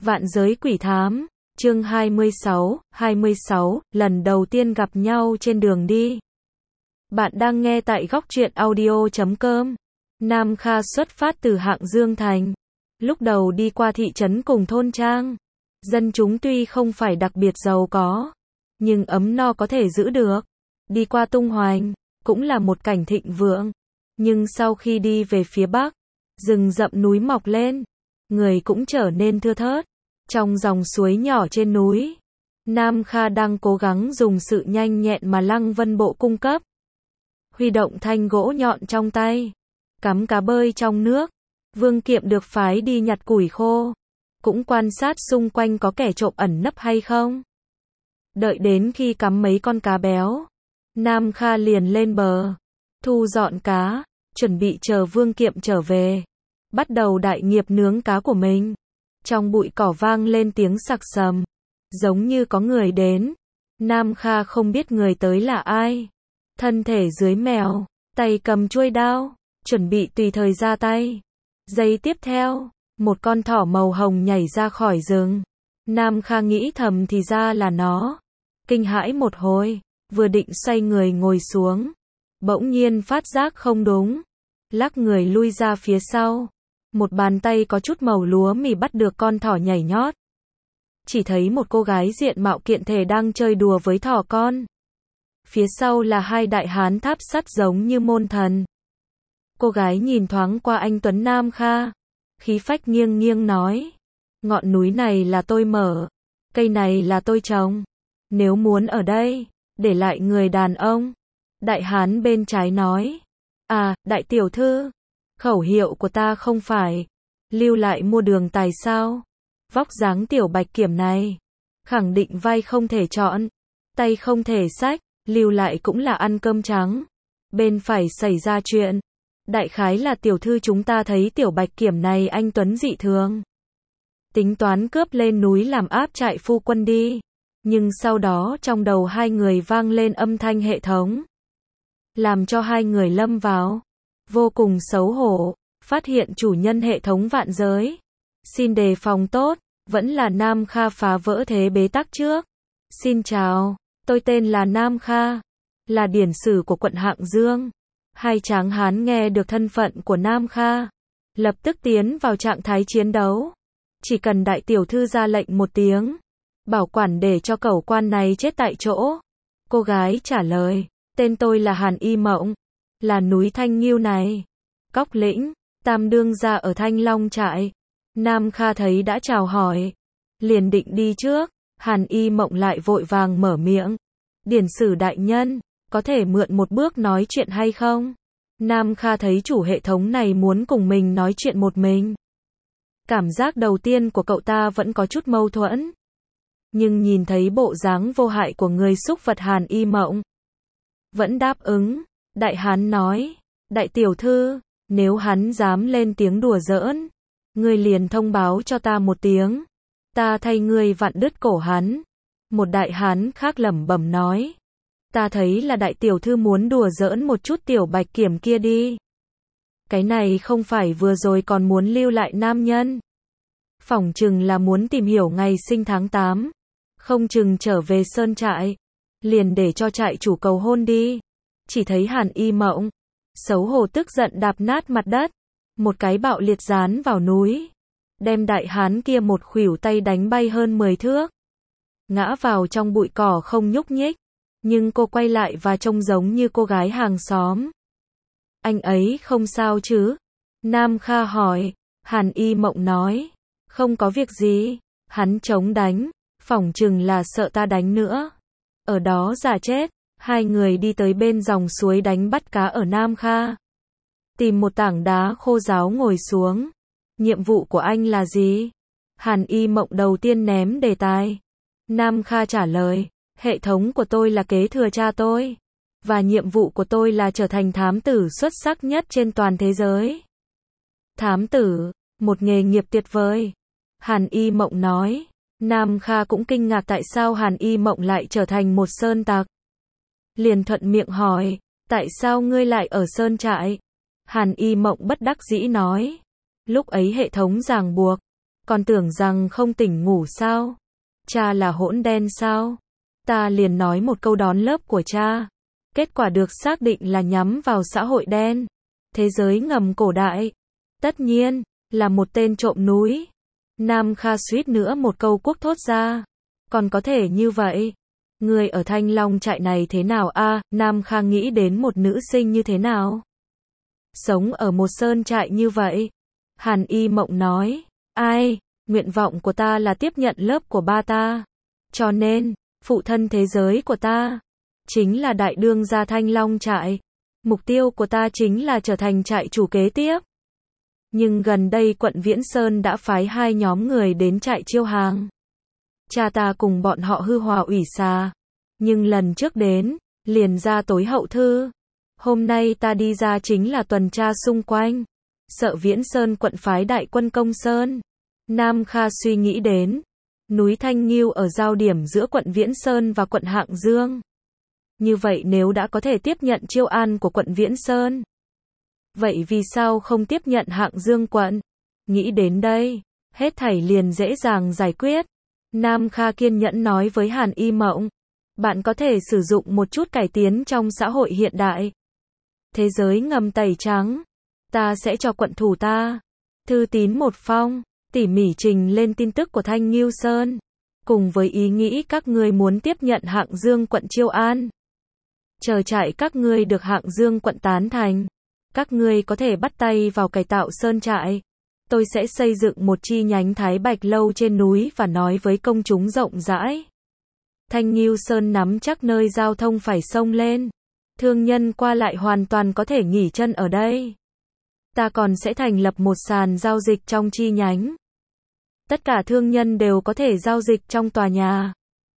Vạn giới quỷ thám, chương 26, lần đầu tiên gặp nhau trên đường đi. Bạn đang nghe tại góc truyện audio.com. Nam Kha xuất phát từ Hạng Dương Thành. Lúc đầu đi qua thị trấn cùng thôn trang. Dân chúng tuy không phải đặc biệt giàu có, nhưng ấm no có thể giữ được. Đi qua Tung Hoành, cũng là một cảnh thịnh vượng. Nhưng sau khi đi về phía bắc, rừng rậm núi mọc lên, người cũng trở nên thưa thớt. Trong dòng suối nhỏ trên núi, Nam Kha đang cố gắng dùng sự nhanh nhẹn mà Lăng Vân Bộ cung cấp. Huy động thanh gỗ nhọn trong tay, cắm cá bơi trong nước. Vương Kiệm được phái đi nhặt củi khô, cũng quan sát xung quanh có kẻ trộm ẩn nấp hay không. Đợi đến khi cắm mấy con cá béo, Nam Kha liền lên bờ, thu dọn cá, chuẩn bị chờ Vương Kiệm trở về, bắt đầu đại nghiệp nướng cá của mình. Trong bụi cỏ vang lên tiếng sặc sầm, giống như có người đến. Nam Kha không biết người tới là ai. Thân thể dưới mèo, tay cầm chuôi đao, chuẩn bị tùy thời ra tay. Giây tiếp theo, một con thỏ màu hồng nhảy ra khỏi rừng. Nam Kha nghĩ thầm thì ra là nó. Kinh hãi một hồi, vừa định xoay người ngồi xuống, bỗng nhiên phát giác không đúng, lắc người lui ra phía sau. Một bàn tay có chút màu lúa mì bắt được con thỏ nhảy nhót. Chỉ thấy một cô gái diện mạo kiện thể đang chơi đùa với thỏ con. Phía sau là hai đại hán tháp sắt giống như môn thần. Cô gái nhìn thoáng qua anh tuấn Nam Kha, khí phách nghiêng nghiêng nói: ngọn núi này là tôi mở, cây này là tôi trồng. Nếu muốn ở đây, để lại người đàn ông. Đại hán bên trái nói: à, đại tiểu thư, khẩu hiệu của ta không phải lưu lại mua đường tài sao? Vóc dáng tiểu bạch kiểm này, khẳng định vai không thể chọn, tay không thể xách, lưu lại cũng là ăn cơm trắng. Bên phải xảy ra chuyện, đại khái là tiểu thư chúng ta thấy tiểu bạch kiểm này anh tuấn dị thường, tính toán cướp lên núi làm áp trại phu quân đi. Nhưng sau đó trong đầu hai người vang lên âm thanh hệ thống, làm cho hai người lâm vào vô cùng xấu hổ. Phát hiện chủ nhân hệ thống vạn giới, xin đề phòng tốt. Vẫn là Nam Kha phá vỡ thế bế tắc trước. Xin chào, tôi tên là Nam Kha, là điển sử của quận Hạng Dương. Hai tráng hán nghe được thân phận của Nam Kha, lập tức tiến vào trạng thái chiến đấu. Chỉ cần đại tiểu thư ra lệnh một tiếng, bảo quản để cho cẩu quan này chết tại chỗ. Cô gái trả lời: tên tôi là Hàn Y Mộng, là núi Thanh Nghiêu này. Cóc lĩnh, tam đương gia ở Thanh Long trại. Nam Kha thấy đã chào hỏi, liền định đi trước. Hàn Y Mộng lại vội vàng mở miệng: điển sử đại nhân, có thể mượn một bước nói chuyện hay không? Nam Kha thấy chủ hệ thống này muốn cùng mình nói chuyện một mình. Cảm giác đầu tiên của cậu ta vẫn có chút mâu thuẫn. Nhưng nhìn thấy bộ dáng vô hại của người xúc vật Hàn Y Mộng, vẫn đáp ứng. Đại hán nói: đại tiểu thư, nếu hắn dám lên tiếng đùa giỡn, ngươi liền thông báo cho ta một tiếng, ta thay ngươi vặn đứt cổ hắn. Một đại hán khác lẩm bẩm nói: ta thấy là đại tiểu thư muốn đùa giỡn một chút tiểu bạch kiểm kia đi. Cái này không phải vừa rồi còn muốn lưu lại nam nhân, phỏng chừng là muốn tìm hiểu ngày sinh tháng 8, không chừng trở về sơn trại, liền để cho trại chủ cầu hôn đi. Chỉ thấy Hàn Y Mộng xấu hổ tức giận đạp nát mặt đất, một cái bạo liệt dán vào núi, đem đại hán kia một khuỷu tay đánh bay hơn 10 thước, ngã vào trong bụi cỏ không nhúc nhích. Nhưng cô quay lại và trông giống như cô gái hàng xóm. Anh ấy không sao chứ? Nam Kha hỏi. Hàn Y Mộng nói: không có việc gì, hắn chống đánh, phỏng chừng là sợ ta đánh nữa, ở đó giả chết. Hai người đi tới bên dòng suối đánh bắt cá ở Nam Kha, tìm một tảng đá khô ráo ngồi xuống. Nhiệm vụ của anh là gì? Hàn Y Mộng đầu tiên ném đề tài. Nam Kha trả lời: hệ thống của tôi là kế thừa cha tôi, và nhiệm vụ của tôi là trở thành thám tử xuất sắc nhất trên toàn thế giới. Thám tử, một nghề nghiệp tuyệt vời. Hàn Y Mộng nói. Nam Kha cũng kinh ngạc tại sao Hàn Y Mộng lại trở thành một sơn tặc. Liền thuận miệng hỏi: tại sao ngươi lại ở sơn trại? Hàn Y Mộng bất đắc dĩ nói: lúc ấy hệ thống ràng buộc, Còn tưởng rằng không tỉnh ngủ sao? Cha là hỗn đen sao? Ta liền nói một câu đón lớp của cha. Kết quả được xác định là nhắm vào xã hội đen. Thế giới ngầm cổ đại. Tất nhiên, là một tên trộm núi. Nam Kha suýt nữa một câu quốc thốt ra. Còn có thể như vậy? Người ở Thanh Long trại này thế nào a? Nam Kha nghĩ đến một nữ sinh như thế nào? Sống ở một sơn trại như vậy. Hàn Y Mộng nói, ai, nguyện vọng của ta là tiếp nhận lớp của ba ta. Cho nên, phụ thân thế giới của ta, chính là đại đương gia Thanh Long trại. Mục tiêu của ta chính là trở thành trại chủ kế tiếp. Nhưng gần đây quận Viễn Sơn đã phái 2 nhóm người đến trại chiêu hàng. Cha ta cùng bọn họ hư hòa ủy xà. Nhưng lần trước đến, liền ra tối hậu thư. Hôm nay ta đi ra chính là tuần tra xung quanh. Sợ Viễn Sơn quận phái đại quân công Sơn. Nam Kha suy nghĩ đến. Núi Thanh Nghiêu ở giao điểm giữa quận Viễn Sơn và quận Hạng Dương. Như vậy nếu đã có thể tiếp nhận chiêu an của quận Viễn Sơn. Vậy vì sao không tiếp nhận Hạng Dương quận? Nghĩ đến đây, hết thảy liền dễ dàng giải quyết. Nam Kha kiên nhẫn nói với Hàn Y Mộng. Bạn có thể sử dụng một chút cải tiến trong xã hội hiện đại. Thế giới ngầm tẩy trắng. Ta sẽ cho quận thủ ta thư tín một phong, tỉ mỉ trình lên tin tức của Thanh Nghiêu Sơn. Cùng với ý nghĩ các ngươi muốn tiếp nhận Hạng Dương quận chiêu an. Chờ trại các ngươi được Hạng Dương quận tán thành. Các ngươi có thể bắt tay vào cải tạo sơn trại. Tôi sẽ xây dựng một chi nhánh Thái Bạch Lâu trên núi và nói với công chúng rộng rãi. Thanh Nghiêu Sơn nắm chắc nơi giao thông phải xông lên. Thương nhân qua lại hoàn toàn có thể nghỉ chân ở đây. Ta còn sẽ thành lập một sàn giao dịch trong chi nhánh. Tất cả thương nhân đều có thể giao dịch trong tòa nhà.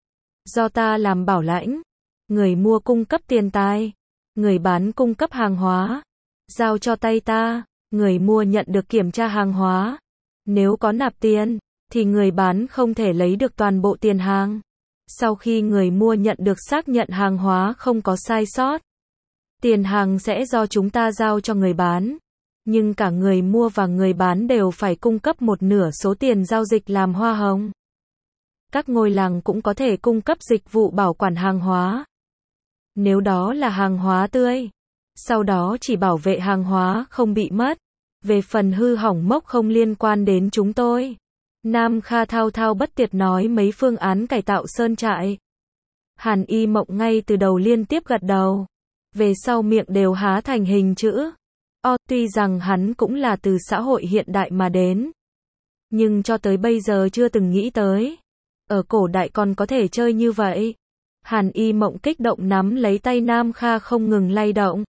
Do ta làm bảo lãnh. Người mua cung cấp tiền tài. Người bán cung cấp hàng hóa. Giao cho tay ta. Người mua nhận được kiểm tra hàng hóa. Nếu có nạp tiền, thì người bán không thể lấy được toàn bộ tiền hàng. Sau khi người mua nhận được xác nhận hàng hóa không có sai sót, tiền hàng sẽ do chúng ta giao cho người bán. Nhưng cả người mua và người bán đều phải cung cấp một nửa số tiền giao dịch làm hoa hồng. Các ngôi làng cũng có thể cung cấp dịch vụ bảo quản hàng hóa. Nếu đó là hàng hóa tươi, sau đó chỉ bảo vệ hàng hóa không bị mất. Về phần hư hỏng mốc không liên quan đến chúng tôi. Nam Kha thao thao bất tuyệt nói mấy phương án cải tạo sơn trại. Hàn Y Mộng ngay từ đầu liên tiếp gật đầu. Về sau miệng đều há thành hình chữ O. Tuy rằng hắn cũng là từ xã hội hiện đại mà đến. Nhưng cho tới bây giờ chưa từng nghĩ tới. Ở cổ đại còn có thể chơi như vậy. Hàn Y Mộng kích động nắm lấy tay Nam Kha không ngừng lay động.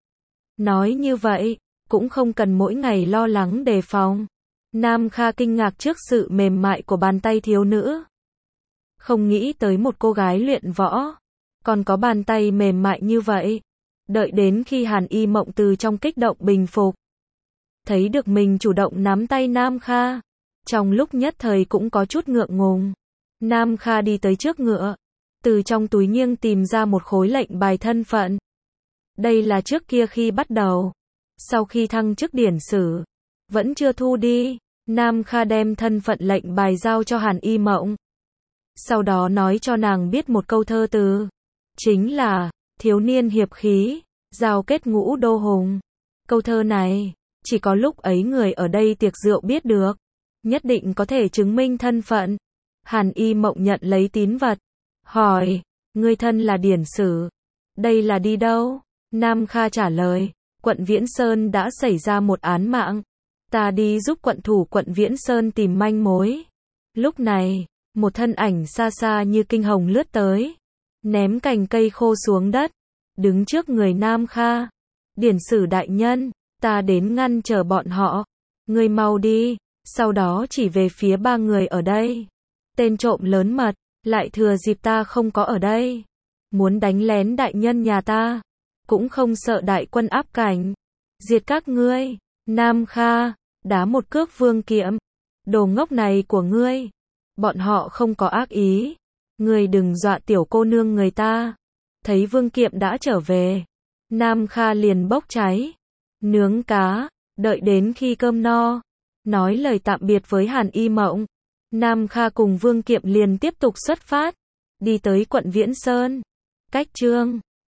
Nói như vậy, cũng không cần mỗi ngày lo lắng đề phòng. Nam Kha kinh ngạc trước sự mềm mại của bàn tay thiếu nữ. Không nghĩ tới một cô gái luyện võ còn có bàn tay mềm mại như vậy. Đợi đến khi Hàn Y Mộng từ trong kích động bình phục, thấy được mình chủ động nắm tay Nam Kha, trong lúc nhất thời cũng có chút ngượng ngùng. Nam Kha đi tới trước ngựa, từ trong túi nghiêng tìm ra một khối lệnh bài thân phận. Đây là trước kia khi bắt đầu, sau khi thăng chức điển sử, vẫn chưa thu đi. Nam Kha đem thân phận lệnh bài giao cho Hàn Y Mộng. Sau đó nói cho nàng biết một câu thơ từ. Chính là, thiếu niên hiệp khí, giao kết ngũ đô hùng. Câu thơ này, chỉ có lúc ấy người ở đây tiệc rượu biết được. Nhất định có thể chứng minh thân phận. Hàn Y Mộng nhận lấy tín vật. Hỏi, ngươi thân là điển sử. Đây là đi đâu? Nam Kha trả lời, quận Viễn Sơn đã xảy ra một án mạng. Ta đi giúp quận thủ quận Viễn Sơn tìm manh mối. Lúc này, một thân ảnh xa xa như kinh hồng lướt tới. Ném cành cây khô xuống đất. Đứng trước người Nam Kha. Điển sử đại nhân, ta đến ngăn trở bọn họ. Ngươi mau đi. Sau đó chỉ về phía 3 người ở đây. Tên trộm lớn mật, lại thừa dịp ta không có ở đây. Muốn đánh lén đại nhân nhà ta. Cũng không sợ đại quân áp cảnh. Diệt các ngươi. Nam Kha, đá một cước Vương Kiệm. Đồ ngốc này của ngươi. Bọn họ không có ác ý. Ngươi đừng dọa tiểu cô nương người ta. Thấy Vương Kiệm đã trở về. Nam Kha liền bốc cháy. Nướng cá, đợi đến khi cơm no. Nói lời tạm biệt với Hàn Y Mộng, Nam Kha cùng Vương Kiệm liền tiếp tục xuất phát, đi tới quận Viễn Sơn. Cách Chương